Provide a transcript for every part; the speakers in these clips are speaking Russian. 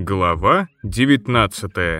Глава 19.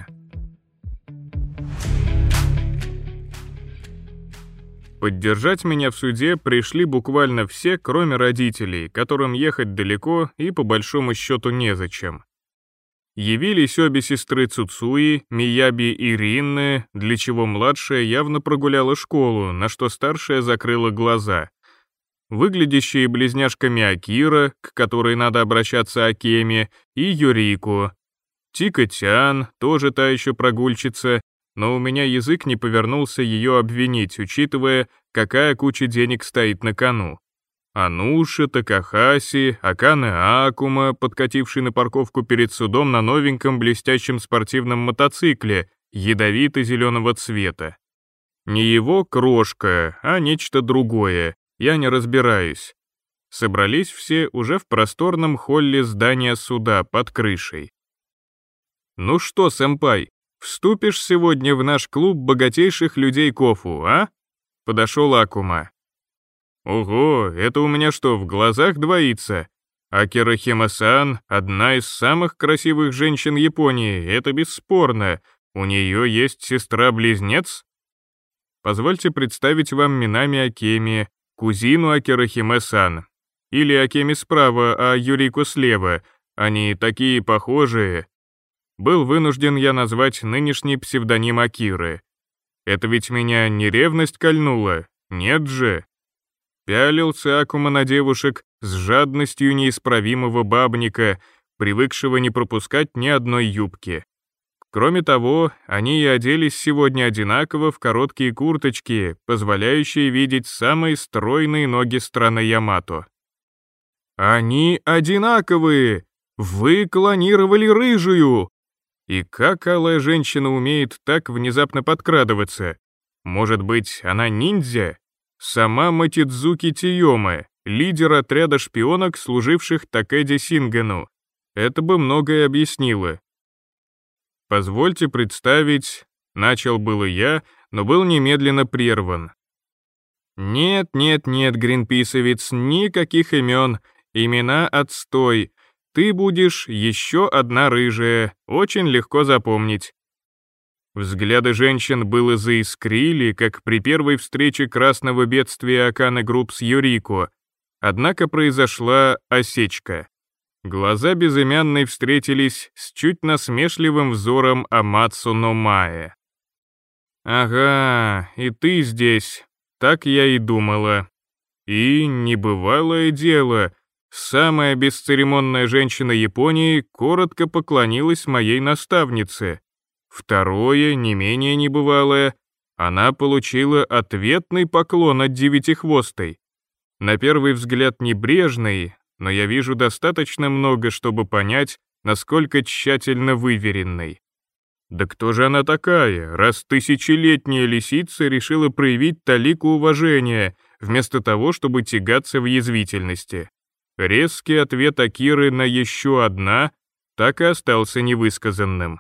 Поддержать меня в суде пришли буквально все, кроме родителей, которым ехать далеко и по большому счету незачем. Явились обе сестры Цуцуи, Мияби и Ринны, для чего младшая явно прогуляла школу, на что старшая закрыла глаза. Выглядящие близняшками Акира, к которой надо обращаться Акеме, и Юрико. Тика-тян, тоже та еще прогульщица, но у меня язык не повернулся ее обвинить, учитывая, какая куча денег стоит на кону. Ануша, Такахаси, Акане Акума, подкативший на парковку перед судом на новеньком блестящем спортивном мотоцикле, ядовито-зеленого цвета. Не его крошка, а нечто другое, я не разбираюсь. Собрались все уже в просторном холле здания суда под крышей. «Ну что, сэмпай, вступишь сегодня в наш клуб богатейших людей Кофу, а?» Подошел Акума. «Ого, это у меня что, в глазах двоится? Акира Хима-сан — одна из самых красивых женщин Японии, это бесспорно. У нее есть сестра-близнец?» Позвольте представить вам Минами Акеми, кузину Акира Химе-сан. Или Акеми справа, а Юрико слева. Они такие похожие. Был вынужден я назвать нынешний псевдоним Акиры. Это ведь меня не ревность кольнула, нет же. Пялился Акума на девушек с жадностью неисправимого бабника, привыкшего не пропускать ни одной юбки. Кроме того, они и оделись сегодня одинаково в короткие курточки, позволяющие видеть самые стройные ноги страны Ямато. «Они одинаковые! Вы клонировали рыжую!» И как алая женщина умеет так внезапно подкрадываться? Может быть, она ниндзя? Сама Матидзуки Тиёма, лидер отряда шпионок, служивших Такэди Сингэну. Это бы многое объяснило. «Позвольте представить...» — начал было я, но был немедленно прерван. «Нет, гринписовец, никаких имен, имена отстой. Ты будешь еще одна рыжая, очень легко запомнить». Взгляды женщин было заискрили, как при первой встрече красного бедствия Акане Групп с Юрико, однако произошла осечка. Глаза безымянной встретились с чуть насмешливым взором Амацу но Mae. «Ага, и ты здесь, так я и думала. И небывалое дело, самая бесцеремонная женщина Японии коротко поклонилась моей наставнице. Второе, не менее небывалое, она получила ответный поклон от девятихвостой. На первый взгляд небрежный, но я вижу достаточно много, чтобы понять, насколько тщательно выверенной. Да кто же она такая, раз тысячелетняя лисица решила проявить талику уважения, вместо того, чтобы тягаться в язвительности? Резкий ответ Акиры на «еще одна» так и остался невысказанным.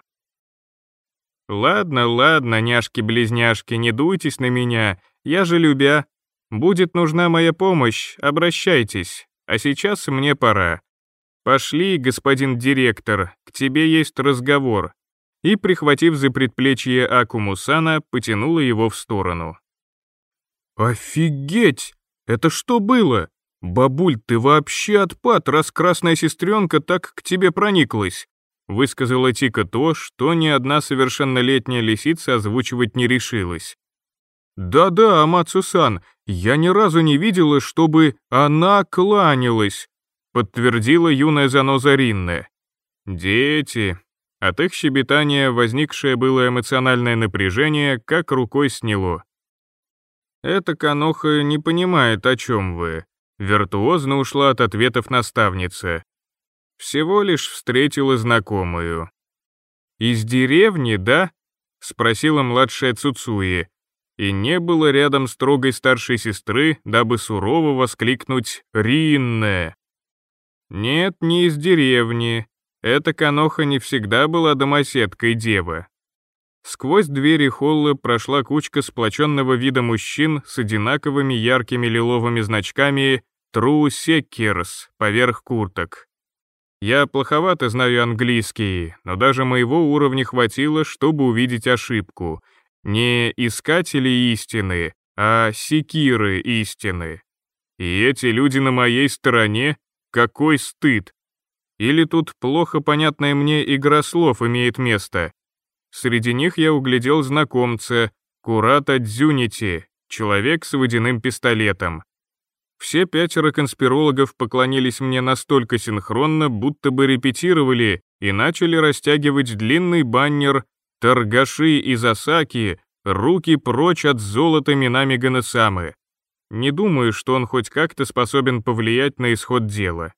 «Ладно, няшки-близняшки, не дуйтесь на меня, я же любя. Будет нужна моя помощь, обращайтесь, а сейчас мне пора. Пошли, господин директор, к тебе есть разговор». И, прихватив за предплечье Акуму-сана, потянула его в сторону. «Офигеть! Это что было? Бабуль, ты вообще отпад, раз красная сестренка так к тебе прониклась», высказала Тика то, что ни одна совершеннолетняя лисица озвучивать не решилась. «Да-да, Амацу-сан, я ни разу не видела, чтобы она кланялась», подтвердила юная заноза Ринне. «Дети». От их щебетания возникшее было эмоциональное напряжение как рукой сняло. «Эта Каноха не понимает, о чем вы», виртуозно ушла от ответов наставница. «Всего лишь встретила знакомую». «Из деревни, да?» — спросила младшая Цуцуи, и не было рядом строгой старшей сестры, дабы сурово воскликнуть «Ринне». «Нет, не из деревни. Эта Каноха не всегда была домоседкой дева». Сквозь двери холла прошла кучка сплоченного вида мужчин с одинаковыми яркими лиловыми значками «True Seekers» поверх курток. Я плоховато знаю английский, но даже моего уровня хватило, чтобы увидеть ошибку. Не искатели истины, а секиры истины. И эти люди на моей стороне? Какой стыд! Или тут плохо понятная мне игра слов имеет место? Среди них я углядел знакомца, Курата Дзюнити, человек с водяным пистолетом. Все 5 конспирологов поклонились мне настолько синхронно, будто бы репетировали, и начали растягивать длинный баннер «Торгаши из Осаки, руки прочь от золота Минами Ганесамы». Не думаю, что он хоть как-то способен повлиять на исход дела.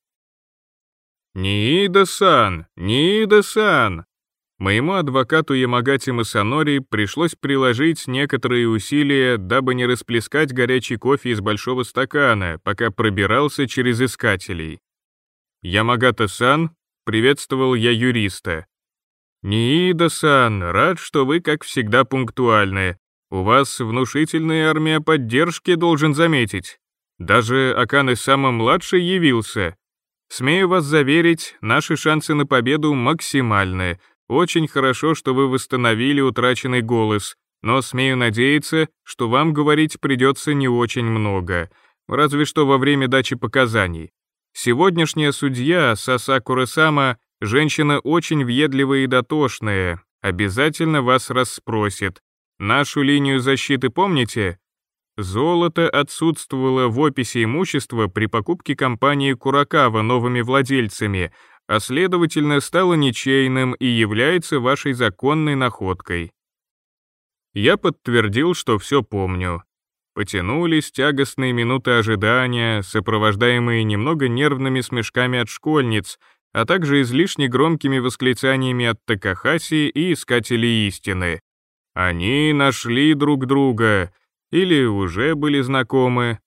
«Ниида-сан! Ниида-сан!» Моему адвокату Ямагати Масанори пришлось приложить некоторые усилия, дабы не расплескать горячий кофе из большого стакана, пока пробирался через искателей. «Ямагата-сан», — приветствовал я юриста. «Ниида-сан, рад, что вы, как всегда, пунктуальны. У вас внушительная армия поддержки, должен заметить. Даже Акане-сама-младший явился. Смею вас заверить, наши шансы на победу максимальны. Очень хорошо, что вы восстановили утраченный голос, но смею надеяться, что вам говорить придется не очень много, разве что во время дачи показаний. Сегодняшняя судья Сасакура-сама женщина очень въедливая и дотошная, обязательно вас расспросит. Нашу линию защиты помните? Золото отсутствовало в описи имущества при покупке компании Куракава новыми владельцами, а следовательно стало ничейным и является вашей законной находкой. Я подтвердил, что все помню. Потянулись тягостные минуты ожидания, сопровождаемые немного нервными смешками от школьниц, а также излишне громкими восклицаниями от Такахаси и Искателей истины. Они нашли друг друга, или уже были знакомы.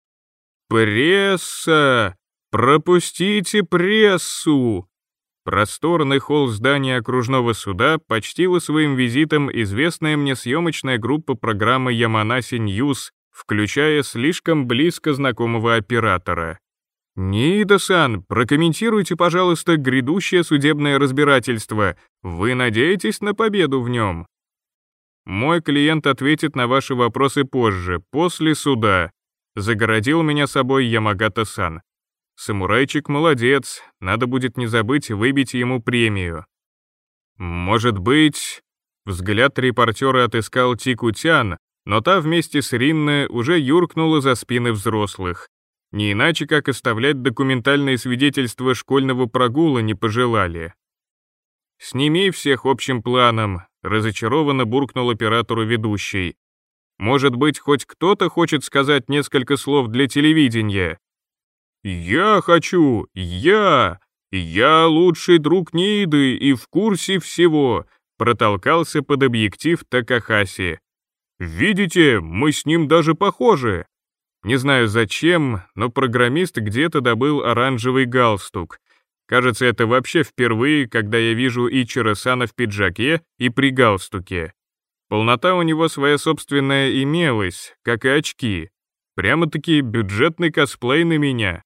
«Пресса! Пропустите прессу!» Просторный холл здания окружного суда почтила своим визитом известная мне съемочная группа программы Яманаси Ньюс, включая слишком близко знакомого оператора. «Ниида-сан, прокомментируйте, пожалуйста, грядущее судебное разбирательство. Вы надеетесь на победу в нем?» «Мой клиент ответит на ваши вопросы позже, после суда», — загородил меня собой Ямагата-сан. «Самурайчик молодец, надо будет не забыть выбить ему премию». «Может быть...» Взгляд репортера отыскал Тику-тян, но та вместе с Ринне уже юркнула за спины взрослых. Не иначе, как оставлять документальные свидетельства школьного прогула не пожелали. «Сними всех общим планом», — разочарованно буркнул оператору ведущий. «Может быть, хоть кто-то хочет сказать несколько слов для телевидения?» «Я хочу! Я лучший друг Нииды и в курсе всего!» Протолкался под объектив Такахаси. «Видите, мы с ним даже похожи!» Не знаю зачем, но программист где-то добыл оранжевый галстук. Кажется, это вообще впервые, когда я вижу Ичиро-сана в пиджаке и при галстуке. Полнота у него своя собственная имелась, как и очки. Прямо-таки бюджетный косплей на меня.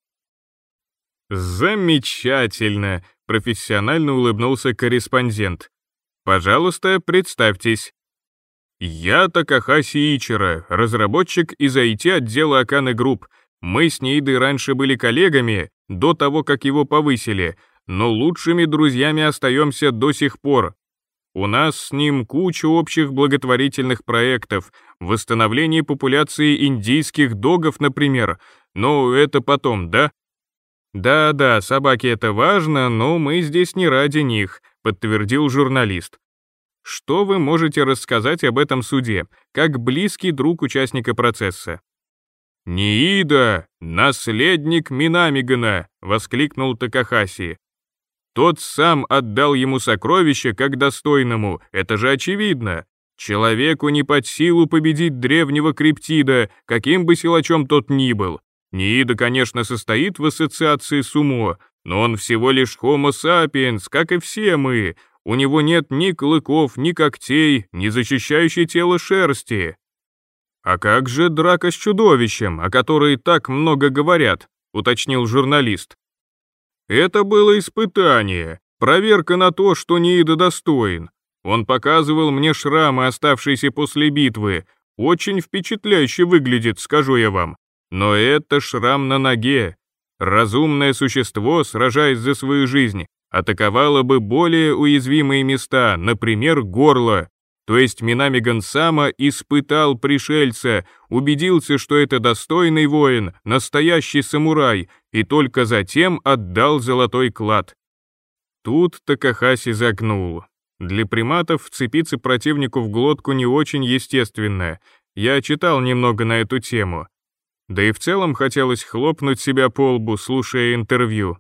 «Замечательно!» — профессионально улыбнулся корреспондент. «Пожалуйста, представьтесь». «Я Такахаси Ичиро, разработчик из IT-отдела Акане Групп. Мы с Ниидой раньше были коллегами, до того, как его повысили, но лучшими друзьями остаемся до сих пор. У нас с ним куча общих благотворительных проектов, восстановление популяции индийских догов, например, но это потом, да?» «Да, собаки это важно, но мы здесь не ради них», — подтвердил журналист. «Что вы можете рассказать об этом суде, как близкий друг участника процесса?» «Ниида, наследник Минамигана!» — воскликнул Такахаси. «Тот сам отдал ему сокровище как достойному, это же очевидно. Человеку не под силу победить древнего криптида, каким бы силачом тот ни был. Ниида, конечно, состоит в ассоциации с Умо, но он всего лишь Homo sapiens, как и все мы. У него нет ни клыков, ни когтей, ни защищающей тело шерсти». «А как же драка с чудовищем, о которой так много говорят?» — уточнил журналист. Это было испытание, проверка на то, что Ниида достоин. Он показывал мне шрамы, оставшиеся после битвы. Очень впечатляюще выглядит, скажу я вам. Но это шрам на ноге. Разумное существо, сражаясь за свою жизнь, атаковало бы более уязвимые места, например, горло. То есть Минамиган-сама испытал пришельца, убедился, что это достойный воин, настоящий самурай, и только затем отдал золотой клад. Тут Такахаси загнул. Для приматов вцепиться противнику в глотку не очень естественно. Я читал немного на эту тему. Да и в целом хотелось хлопнуть себя по лбу, слушая интервью.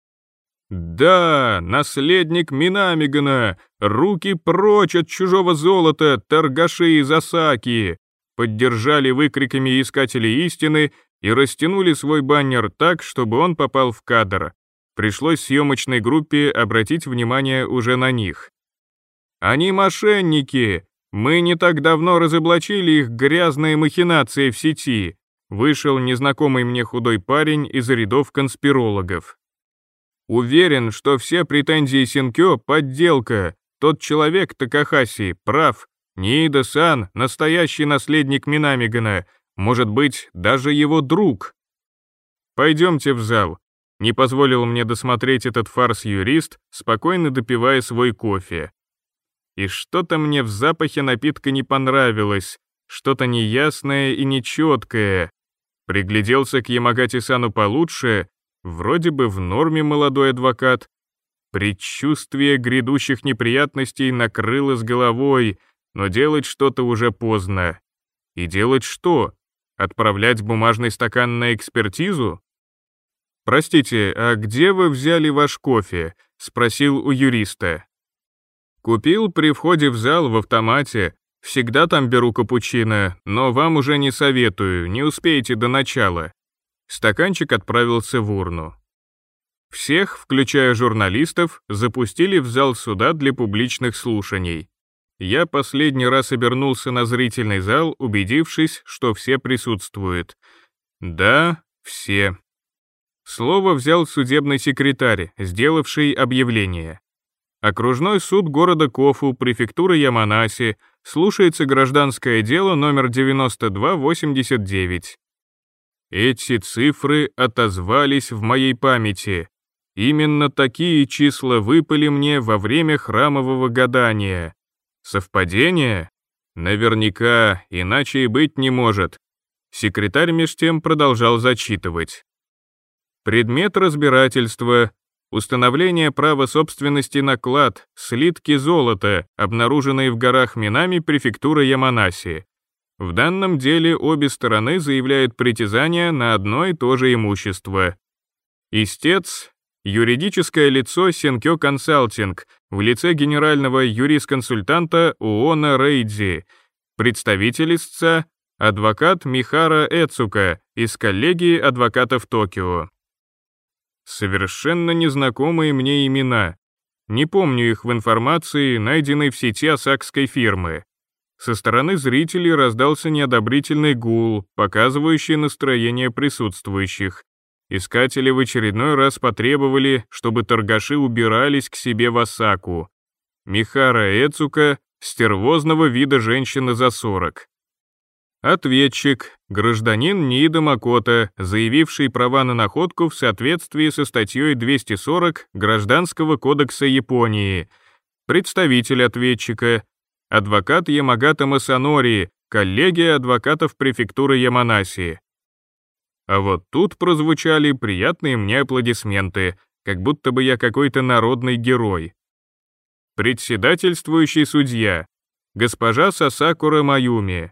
«Да, наследник Минамигана! Руки прочь от чужого золота, торгаши из Осаки!» Поддержали выкриками искатели истины и растянули свой баннер так, чтобы он попал в кадр. Пришлось съемочной группе обратить внимание уже на них. «Они мошенники! Мы не так давно разоблачили их грязные махинации в сети», вышел незнакомый мне худой парень из рядов конспирологов. «Уверен, что все претензии Синкё — подделка. Тот человек, Такахаси, прав. Ниида-сан — настоящий наследник Минамигана, может быть, даже его друг». «Пойдемте в зал», — не позволил мне досмотреть этот фарс юрист, спокойно допивая свой кофе. И что-то мне в запахе напитка не понравилось, что-то неясное и нечеткое. Пригляделся к Ямагати-сану получше, вроде бы в норме молодой адвокат. Предчувствие грядущих неприятностей накрыло с головой, но делать что-то уже поздно. И делать что? Отправлять бумажный стакан на экспертизу? «Простите, а где вы взяли ваш кофе?» — спросил у юриста. «Купил при входе в зал в автомате. Всегда там беру капучино, но вам уже не советую, не успеете до начала». Стаканчик отправился в урну. Всех, включая журналистов, запустили в зал суда для публичных слушаний. Я последний раз обернулся на зрительный зал, убедившись, что все присутствуют. Да, все. Слово взял судебный секретарь, сделавший объявление. Окружной суд города Кофу, префектура Яманаси, слушается гражданское дело номер 9289. Эти цифры отозвались в моей памяти. Именно такие числа выпали мне во время храмового гадания. Совпадение? Наверняка, иначе и быть не может. Секретарь меж тем продолжал зачитывать. Предмет разбирательства — установление права собственности на клад, слитки золота, обнаруженные в горах Минами префектуры Яманаси. В данном деле обе стороны заявляют притязания на одно и то же имущество. Истец — юридическое лицо Сенкё Консалтинг в лице генерального юрисконсультанта Уона Рейдзи, представитель истца — адвокат Михара Эцука из коллегии адвокатов Токио. Совершенно незнакомые мне имена. Не помню их в информации, найденной в сети осакской фирмы. Со стороны зрителей раздался неодобрительный гул, показывающий настроение присутствующих. Искатели в очередной раз потребовали, чтобы торгаши убирались к себе в Осаку. Михара Эцука — стервозного вида женщина за 40. Ответчик — гражданин Ниида Макото, заявивший права на находку в соответствии со статьей 240 Гражданского кодекса Японии. Представитель ответчика — адвокат Ямагата Масанори, коллегия адвокатов префектуры Яманаси. А вот тут прозвучали приятные мне аплодисменты, как будто бы я какой-то народный герой. Председательствующий судья — госпожа Сасакура Маюми.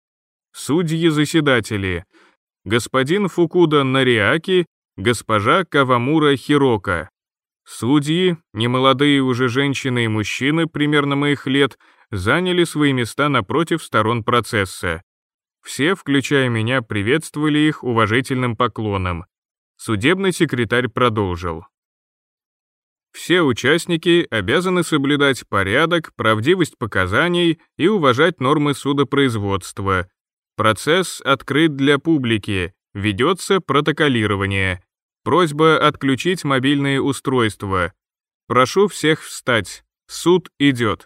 Судьи-заседатели — господин Фукуда Нариаки, госпожа Кавамура Хирока. Судьи, немолодые уже женщины и мужчины примерно моих лет, заняли свои места напротив сторон процесса. Все, включая меня, приветствовали их уважительным поклоном. Судебный секретарь продолжил. Все участники обязаны соблюдать порядок, правдивость показаний и уважать нормы судопроизводства. Процесс открыт для публики, ведется протоколирование. Просьба отключить мобильные устройства. Прошу всех встать. Суд идет.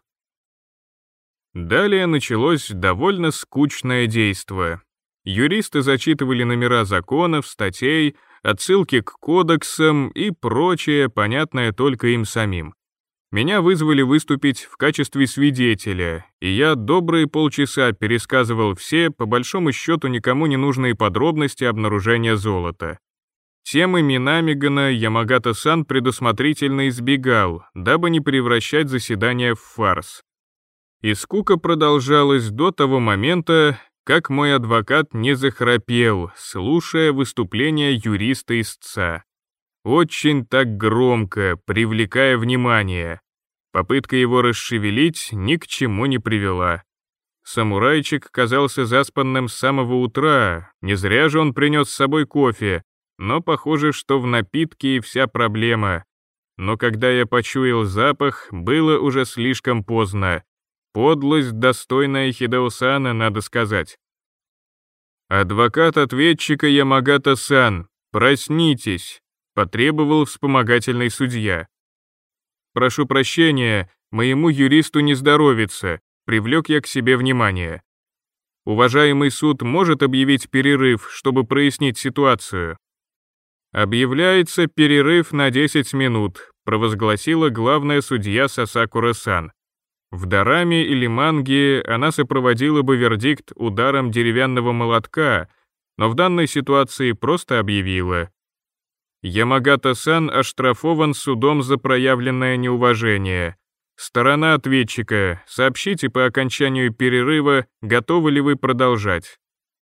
Далее началось довольно скучное действо. Юристы зачитывали номера законов, статей, отсылки к кодексам и прочее, понятное только им самим. Меня вызвали выступить в качестве свидетеля, и я добрые полчаса пересказывал все, по большому счету, никому не нужные подробности обнаружения золота. Темы Минамигана Ямагата-сан предусмотрительно избегал, дабы не превращать заседание в фарс. И скука продолжалась до того момента, как мой адвокат не захрапел, слушая выступление юриста-истца. Очень так громко, привлекая внимание. Попытка его расшевелить ни к чему не привела. Самурайчик казался заспанным с самого утра, не зря же он принес с собой кофе, но похоже, что в напитке и вся проблема. Но когда я почуял запах, было уже слишком поздно. Подлость, достойная Хидэо-сана, надо сказать. «Адвокат ответчика Ямагата-сан, проснитесь», — потребовал вспомогательный судья. «Прошу прощения, моему юристу не здоровится», — привлек я к себе внимание. «Уважаемый суд может объявить перерыв, чтобы прояснить ситуацию?» «Объявляется перерыв на 10 минут», — провозгласила главная судья Сасакура-сан. В дораме или манге она сопроводила бы вердикт ударом деревянного молотка, но в данной ситуации просто объявила: Ямагата-сан оштрафован судом за проявленное неуважение. Сторона ответчика, сообщите по окончанию перерыва, готовы ли вы продолжать.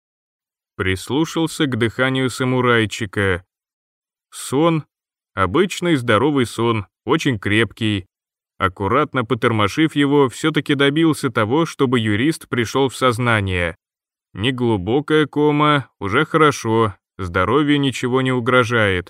Прислушался к дыханию самурайчика. Сон, обычный здоровый сон, очень крепкий. Аккуратно потормошив его, все-таки добился того, чтобы юрист пришел в сознание. Неглубокая кома, уже хорошо, здоровью ничего не угрожает.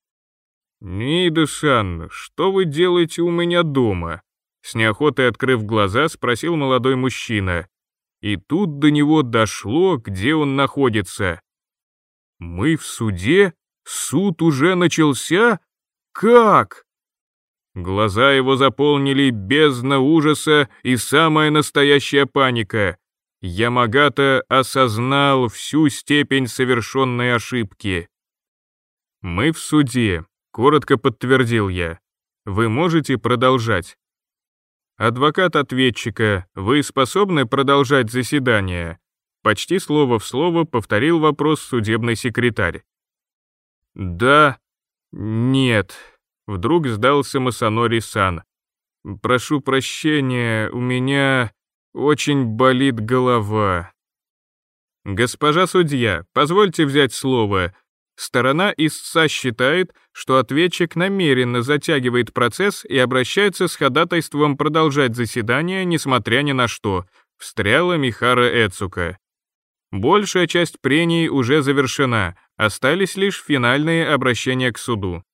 «Ниида-сан, что вы делаете у меня дома?» С неохотой открыв глаза, спросил молодой мужчина. И тут до него дошло, где он находится. «Мы в суде? Суд уже начался? Как?» Глаза его заполнили бездна ужаса и самая настоящая паника. Ямагата осознал всю степень совершенной ошибки. «Мы в суде», — коротко подтвердил я. «Вы можете продолжать». «Адвокат ответчика, вы способны продолжать заседание?» Почти слово в слово повторил вопрос судебный секретарь. «Да, нет», — вдруг сдался Масанори-сан. «Прошу прощения, у меня очень болит голова». «Госпожа судья, позвольте взять слово. Сторона истца считает, что ответчик намеренно затягивает процесс и обращается с ходатайством продолжать заседание, несмотря ни на что», — встряла Михара Эцука. «Большая часть прений уже завершена, остались лишь финальные обращения к суду».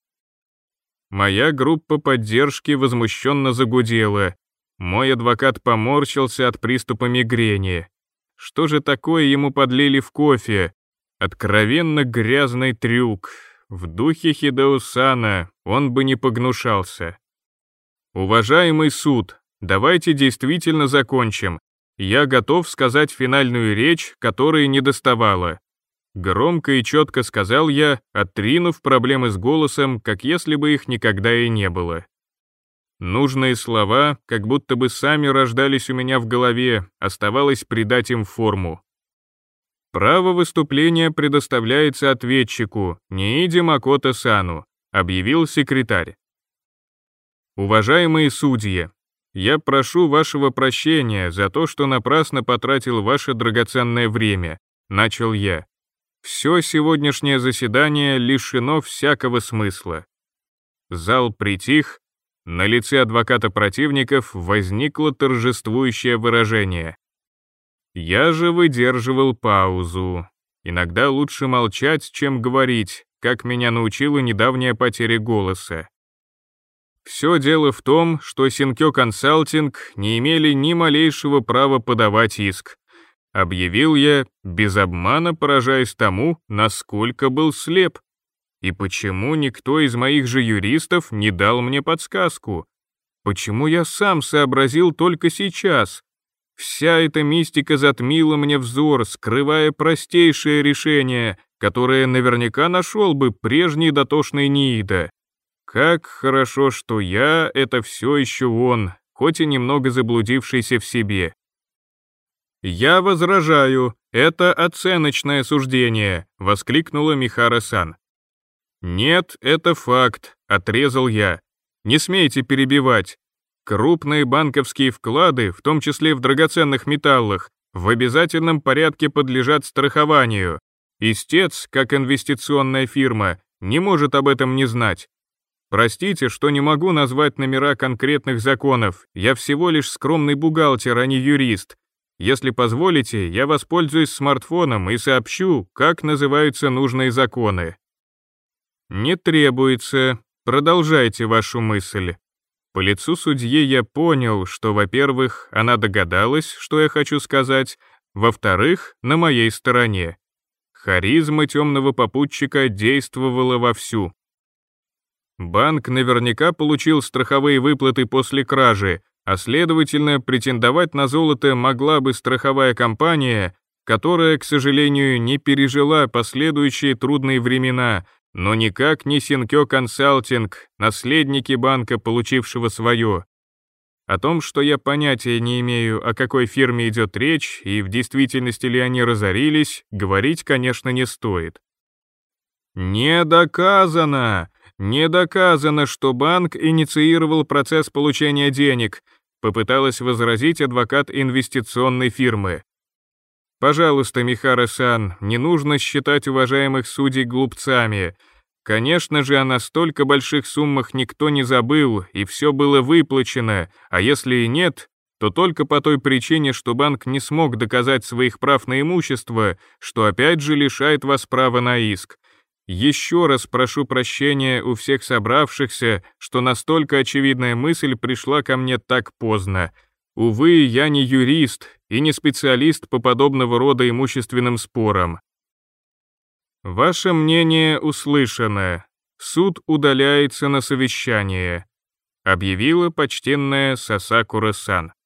Моя группа поддержки возмущенно загудела. Мой адвокат поморщился от приступа мигрени. Что же такое ему подлили в кофе? Откровенно грязный трюк. В духе Хидэо-сана он бы не погнушался. «Уважаемый суд, давайте действительно закончим. Я готов сказать финальную речь, которой недоставало». Громко и четко сказал я, отринув проблемы с голосом, как если бы их никогда и не было. Нужные слова, как будто бы сами рождались у меня в голове, оставалось придать им форму. «Право выступления предоставляется ответчику, Нииде Макото-сану», объявил секретарь. «Уважаемые судьи, я прошу вашего прощения за то, что напрасно потратил ваше драгоценное время», начал я. «Все сегодняшнее заседание лишено всякого смысла». Зал притих, на лице адвоката противников возникло торжествующее выражение. Я же выдерживал паузу. Иногда лучше молчать, чем говорить, как меня научила недавняя потеря голоса. Все дело в том, что Синкё Консалтинг не имели ни малейшего права подавать иск. Объявил я, без обмана поражаясь тому, насколько был слеп. И почему никто из моих же юристов не дал мне подсказку? Почему я сам сообразил только сейчас? Вся эта мистика затмила мне взор, скрывая простейшее решение, которое наверняка нашел бы прежний дотошный Ниида. Как хорошо, что я — это все еще он, хоть и немного заблудившийся в себе. «Я возражаю, это оценочное суждение», — воскликнула Михара-сан. «Нет, это факт», — отрезал я. «Не смейте перебивать. Крупные банковские вклады, в том числе в драгоценных металлах, в обязательном порядке подлежат страхованию. Истец, как инвестиционная фирма, не может об этом не знать. Простите, что не могу назвать номера конкретных законов, я всего лишь скромный бухгалтер, а не юрист. Если позволите, я воспользуюсь смартфоном и сообщу, как называются нужные законы». «Не требуется. Продолжайте вашу мысль». По лицу судьи я понял, что, во-первых, она догадалась, что я хочу сказать, во-вторых, на моей стороне. Харизма темного попутчика действовала вовсю. Банк наверняка получил страховые выплаты после кражи, а следовательно, претендовать на золото могла бы страховая компания, которая, к сожалению, не пережила последующие трудные времена, но никак не Синкё Консалтинг, наследники банка, получившего свое. О том, что я понятия не имею, о какой фирме идет речь и в действительности ли они разорились, говорить, конечно, не стоит. Не доказано, что банк инициировал процесс получения денег, попыталась возразить адвокат инвестиционной фирмы. Пожалуйста, Михара-сан, не нужно считать уважаемых судей глупцами. Конечно же, о настолько больших суммах никто не забыл, и все было выплачено, а если и нет, то только по той причине, что банк не смог доказать своих прав на имущество, что опять же лишает вас права на иск. Еще раз прошу прощения у всех собравшихся, что настолько очевидная мысль пришла ко мне так поздно. Увы, я не юрист и не специалист по подобного рода имущественным спорам. Ваше мнение услышано. Суд удаляется на совещание, объявила почтенная Сасакура-сан.